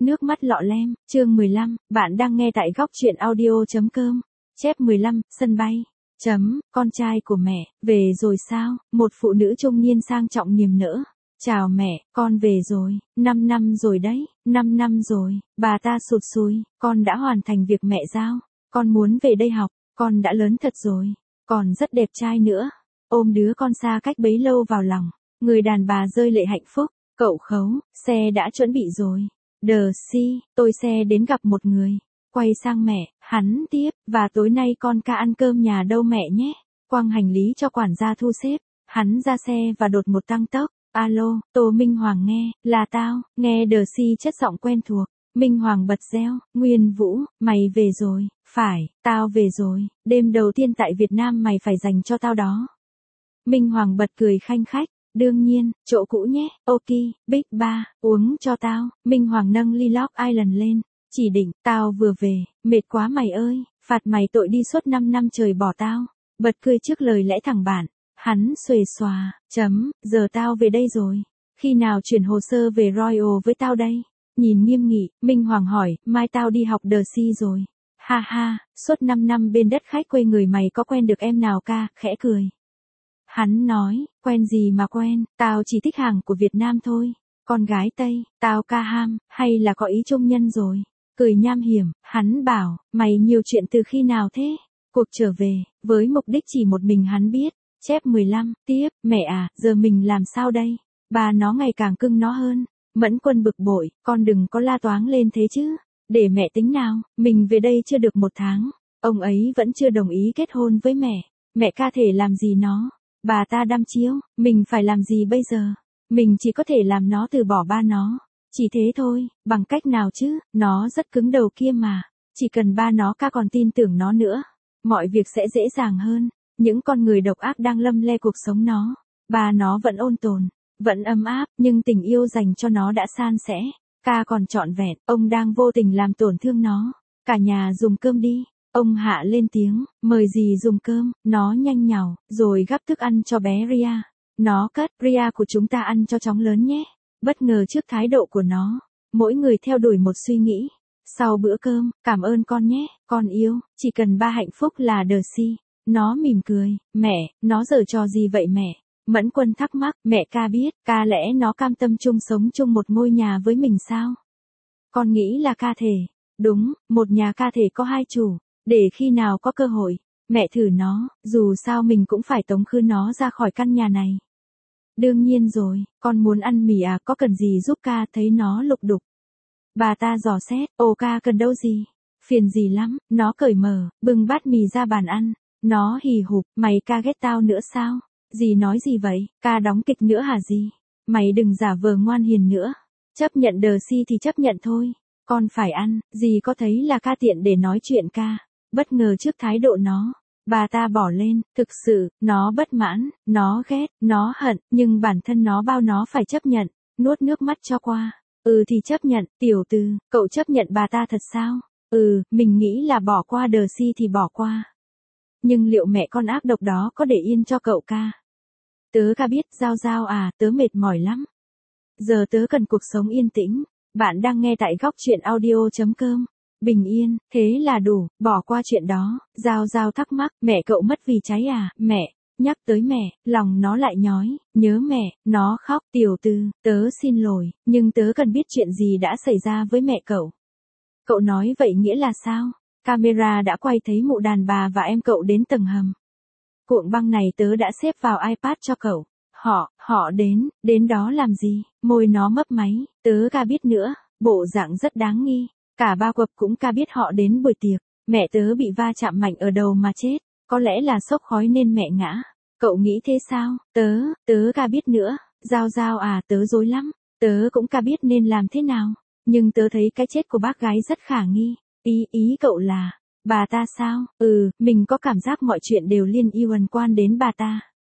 Nước mắt lọ lem, chương 15, bạn đang nghe tại góc truyện audio.com. Chép 15, sân bay. Con trai của mẹ, về rồi sao? Một phụ nữ trung niên sang trọng niềm nở. Chào mẹ, con về rồi, 5 năm rồi đấy, 5 năm rồi, bà ta sụt sùi, con đã hoàn thành việc mẹ giao, con muốn về đây học, con đã lớn thật rồi, còn rất đẹp trai nữa. Ôm đứa con xa cách bấy lâu vào lòng, người đàn bà rơi lệ hạnh phúc. Cậu Khấu, xe đã chuẩn bị rồi. Tôi xe đến gặp một người. Quay sang mẹ, hắn tiếp, và tối nay con ca ăn cơm nhà đâu mẹ nhé. Quăng hành lý cho quản gia thu xếp. Hắn ra xe và đột một tăng tốc. Alo, Tô Minh Hoàng nghe, là tao, nghe chất giọng quen thuộc. Minh Hoàng bật reo, Nguyên Vũ, mày về rồi, phải, tao về rồi, đêm đầu tiên tại Việt Nam mày phải dành cho tao đó. Minh Hoàng bật cười khanh khách. Đương nhiên, chỗ cũ nhé, ok, Big Ba, uống cho tao. Minh Hoàng nâng ly Long Island lên, chỉ định, tao vừa về, mệt quá mày ơi, phạt mày tội đi suốt 5 năm trời bỏ tao. Bật cười trước lời lẽ thẳng bản, hắn xuề xòa, giờ tao về đây rồi, khi nào chuyển hồ sơ về Royal với tao đây? Nhìn nghiêm nghị, Minh Hoàng hỏi, mai tao đi học rồi. Ha ha, suốt 5 năm bên đất khách quê người mày có quen được em nào ca, khẽ cười. Hắn nói, quen gì mà quen, tao chỉ thích hàng của Việt Nam thôi. Con gái Tây, tao ca ham, hay là có ý trung nhân rồi. Cười nham hiểm, hắn bảo, mày nhiều chuyện từ khi nào thế? Cuộc trở về, với mục đích chỉ một mình hắn biết. Chép 15, tiếp, mẹ à, giờ mình làm sao đây? Bà nó ngày càng cưng nó hơn. Mẫn Quân bực bội, con đừng có la toáng lên thế chứ. Để mẹ tính nào, mình về đây chưa được 1 tháng. Ông ấy vẫn chưa đồng ý kết hôn với mẹ. Mẹ ca thể làm gì nó? Bà ta đăm chiêu, mình phải làm gì bây giờ? Mình chỉ có thể làm nó từ bỏ ba nó. Chỉ thế thôi, bằng cách nào chứ, nó rất cứng đầu kia mà. Chỉ cần ba nó ca còn tin tưởng nó nữa, mọi việc sẽ dễ dàng hơn. Những con người độc ác đang lâm le cuộc sống nó. Ba nó vẫn ôn tồn, vẫn ấm áp, nhưng tình yêu dành cho nó đã san sẻ. Ca còn trọn vẹn, ông đang vô tình làm tổn thương nó. Cả nhà dùng cơm đi. Ông hạ lên tiếng, mời dì dùng cơm, nó nhanh nhảu, rồi gắp thức ăn cho bé Ria. Nó cất, Ria của chúng ta ăn cho chóng lớn nhé. Bất ngờ trước thái độ của nó, mỗi người theo đuổi một suy nghĩ. Sau bữa cơm, cảm ơn con nhé, con yêu, chỉ cần ba hạnh phúc là Darcy. Nó mỉm cười, mẹ, nó giở trò gì vậy mẹ? Mẫn Quân thắc mắc, mẹ ca biết, ca lẽ nó cam tâm chung sống chung một ngôi nhà với mình sao? Con nghĩ là ca thể. Đúng, một nhà ca thể có 2 chủ. Để khi nào có cơ hội, mẹ thử nó, dù sao mình cũng phải tống khứ nó ra khỏi căn nhà này. Đương nhiên rồi, con muốn ăn mì à, có cần gì giúp ca? Thấy nó lục đục. Bà ta dò xét, ồ ca cần đâu gì? Phiền gì lắm, nó cởi mở, bưng bát mì ra bàn ăn. Nó hì hục, mày ca ghét tao nữa sao? Dì nói gì vậy, ca đóng kịch nữa hả gì? Mày đừng giả vờ ngoan hiền nữa. Chấp nhận Darcy thì chấp nhận thôi. Con phải ăn, dì có thấy là ca tiện để nói chuyện ca? Bất ngờ trước thái độ nó, bà ta bỏ lên, thực sự, nó bất mãn, nó ghét, nó hận, nhưng bản thân nó bao nó phải chấp nhận, nuốt nước mắt cho qua. Thì chấp nhận, tiểu từ, cậu chấp nhận bà ta thật sao? Mình nghĩ là bỏ qua Darcy thì bỏ qua. Nhưng liệu mẹ con ác độc đó có để yên cho cậu ca? Tớ ca biết, Giao à, tớ mệt mỏi lắm. Giờ tớ cần cuộc sống yên tĩnh. Bạn đang nghe tại góc truyện audio.com. Bình yên, thế là đủ, bỏ qua chuyện đó. Giao thắc mắc, mẹ cậu mất vì cháy à? Mẹ, nhắc tới mẹ, lòng nó lại nhói, nhớ mẹ, nó khóc, tiểu tư, tớ xin lỗi, nhưng tớ cần biết chuyện gì đã xảy ra với mẹ cậu. Cậu nói vậy nghĩa là sao? Camera đã quay thấy mụ đàn bà và em cậu đến tầng hầm. Cuộn băng này tớ đã xếp vào iPad cho cậu. Họ đến đó làm gì? Môi nó mấp máy, tớ ca biết nữa, bộ dạng rất đáng nghi. Cả ba quập cũng ca biết họ đến buổi tiệc. Mẹ tớ bị va chạm mạnh ở đầu mà chết, có lẽ là sốc khói nên mẹ ngã. Cậu nghĩ thế sao? Tớ ca biết nữa. Giao à, tớ rối lắm. Tớ cũng ca biết nên làm thế nào. Nhưng tớ thấy cái chết của bác gái rất khả nghi. Ý cậu là, bà ta sao? Mình có cảm giác mọi chuyện đều liên quan đến bà ta.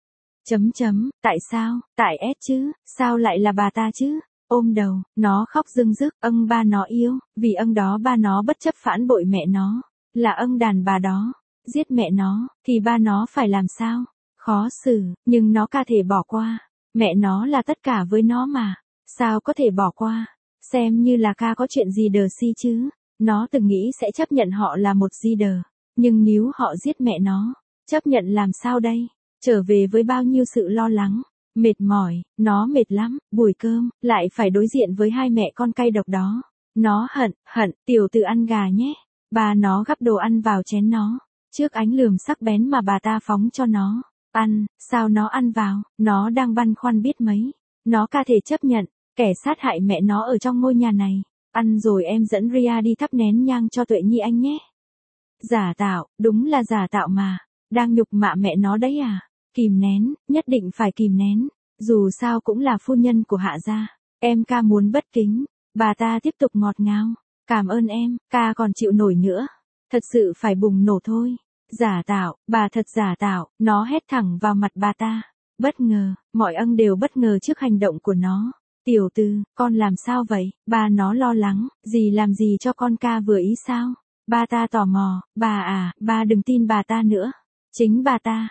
Tại sao? Tại S chứ, sao lại là bà ta chứ? Ôm đầu, nó khóc rưng rức, ba nó yêu, vì đó ba nó bất chấp phản bội mẹ nó, là đàn bà đó, giết mẹ nó, thì ba nó phải làm sao? Khó xử, nhưng nó ca thể bỏ qua, mẹ nó là tất cả với nó mà, sao có thể bỏ qua? Xem như là ca có chuyện gì đờ si chứ. Nó từng nghĩ sẽ chấp nhận họ là một di đờ. Nhưng nếu họ giết mẹ nó, chấp nhận làm sao đây? Trở về với bao nhiêu sự lo lắng, mệt mỏi, nó mệt lắm, buổi cơm, lại phải đối diện với hai mẹ con cay độc đó. Nó hận, tiểu tử ăn gà nhé. Bà nó gắp đồ ăn vào chén nó. Trước ánh lườm sắc bén mà bà ta phóng cho nó. Ăn, sao nó ăn vào, nó đang băn khoăn biết mấy. Nó ca thể chấp nhận, kẻ sát hại mẹ nó ở trong ngôi nhà này. Ăn rồi em dẫn Ria đi thắp nén nhang cho Tuệ Nhi anh nhé. Giả tạo, đúng là giả tạo mà. Đang nhục mạ mẹ nó đấy à? Kìm nén, nhất định phải kìm nén. Dù sao cũng là phu nhân của Hạ gia. Em ca muốn bất kính. Bà ta tiếp tục ngọt ngào. Cảm ơn em, ca còn chịu nổi nữa. Thật sự phải bùng nổ thôi. Giả tạo, bà thật giả tạo, nó hét thẳng vào mặt bà ta. Bất ngờ, mọi ân đều bất ngờ trước hành động của nó. Tiểu tư, con làm sao vậy? Bà nó lo lắng, dì làm gì cho con ca vừa ý sao? Bà ta tò mò, bà à, bà đừng tin bà ta nữa. Chính bà ta,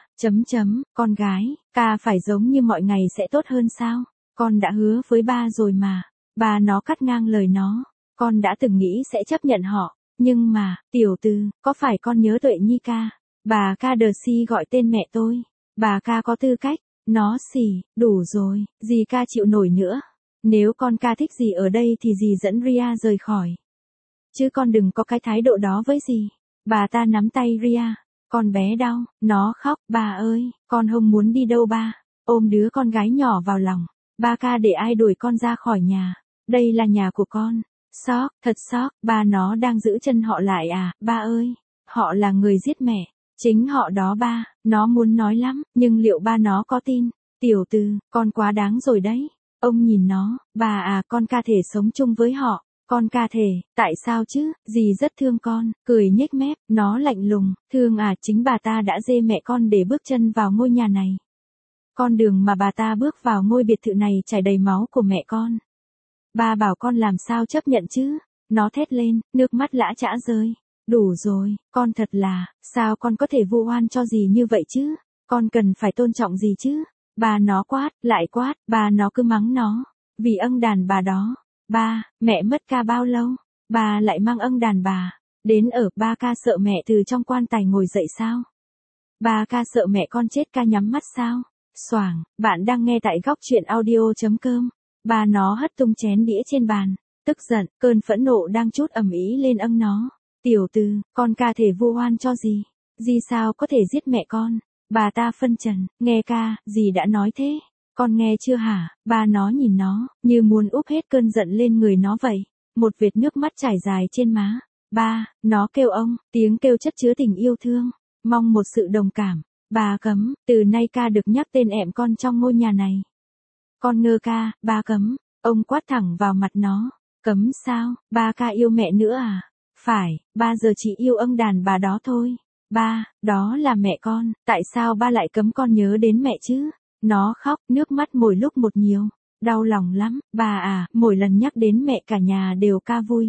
con gái, ca phải giống như mọi ngày sẽ tốt hơn sao? Con đã hứa với ba rồi mà. Bà nó cắt ngang lời nó. Con đã từng nghĩ sẽ chấp nhận họ. Nhưng mà, tiểu tư, có phải con nhớ Tuệ Nhi ca? Bà ca đờ si gọi tên mẹ tôi. Bà ca có tư cách. Nó xỉ, đủ rồi, dì ca chịu nổi nữa. Nếu con ca thích gì ở đây thì dì dẫn Ria rời khỏi. Chứ con đừng có cái thái độ đó với dì. Bà ta nắm tay Ria. Con bé đau, nó khóc, bà ơi, con không muốn đi đâu ba. Ôm đứa con gái nhỏ vào lòng. Ba ca để ai đuổi con ra khỏi nhà. Đây là nhà của con. Sóc, thật sóc, ba nó đang giữ chân họ lại à, ba ơi. Họ là người giết mẹ. Chính họ đó ba, nó muốn nói lắm, nhưng liệu ba nó có tin? Tiểu tư, con quá đáng rồi đấy. Ông nhìn nó, bà à, con ca thể sống chung với họ. Con ca thể, tại sao chứ, dì rất thương con, cười nhếch mép, nó lạnh lùng, thương à, chính bà ta đã dê mẹ con để bước chân vào ngôi nhà này. Con đường mà bà ta bước vào ngôi biệt thự này chảy đầy máu của mẹ con. Ba bảo con làm sao chấp nhận chứ? Nó thét lên, nước mắt lã chã rơi. Đủ rồi, con thật là, sao con có thể vu oan cho dì như vậy chứ? Con cần phải tôn trọng dì chứ? Bà nó quát, lại quát, bà nó cứ mắng nó. Vì ân đàn bà đó. Ba, mẹ mất ca bao lâu? Bà lại mang ân đàn bà. Đến ở, ba ca sợ mẹ từ trong quan tài ngồi dậy sao? Ba ca sợ mẹ con chết ca nhắm mắt sao? Xoảng, bạn đang nghe tại góc truyện audio.com. Bà nó hất tung chén đĩa trên bàn. Tức giận, cơn phẫn nộ đang trút ầm ĩ lên ân nó. Tiểu tư, con ca thể vu oan cho gì? Dì sao có thể giết mẹ con? Bà ta phân trần, nghe ca, dì đã nói thế. Con nghe chưa hả? Bà nó nhìn nó, như muốn úp hết cơn giận lên người nó vậy. Một vệt nước mắt chảy dài trên má. Ba, nó kêu ông, tiếng kêu chất chứa tình yêu thương. Mong một sự đồng cảm. Bà cấm, từ nay ca được nhắc tên em con trong ngôi nhà này. Con ngơ ca, ba cấm. Ông quát thẳng vào mặt nó. Cấm sao, ba ca yêu mẹ nữa à? Phải, ba giờ chỉ yêu ân đàn bà đó thôi. Ba, đó là mẹ con, tại sao ba lại cấm con nhớ đến mẹ chứ? Nó khóc, nước mắt mỗi lúc một nhiều. Đau lòng lắm, bà à, mỗi lần nhắc đến mẹ cả nhà đều ca vui.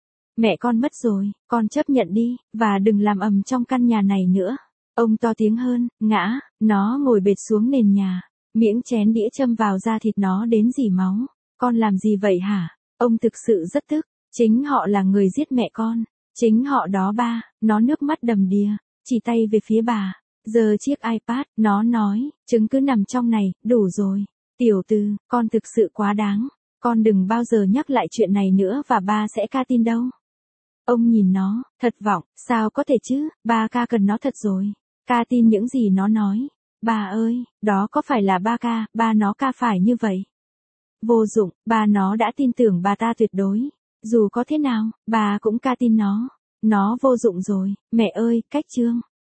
Mẹ con mất rồi, con chấp nhận đi, và đừng làm ầm trong căn nhà này nữa. Ông to tiếng hơn, ngã, nó ngồi bệt xuống nền nhà. Miếng chén đĩa châm vào da thịt nó đến rỉ máu. Con làm gì vậy hả? Ông thực sự rất tức. Chính họ là người giết mẹ con. Chính họ đó ba, nó nước mắt đầm đìa, chỉ tay về phía bà. Giờ chiếc iPad, nó nói, chứng cứ nằm trong này, đủ rồi. Tiểu tư, con thực sự quá đáng. Con đừng bao giờ nhắc lại chuyện này nữa và ba sẽ ca tin đâu. Ông nhìn nó, thất vọng, sao có thể chứ, ba ca cần nó thật rồi. Ca tin những gì nó nói. Bà ơi, đó có phải là ba nó ca phải như vậy. Vô dụng, ba nó đã tin tưởng bà ta tuyệt đối. Dù có thế nào, bà cũng ca tin nó. Nó vô dụng rồi, mẹ ơi, cách chương.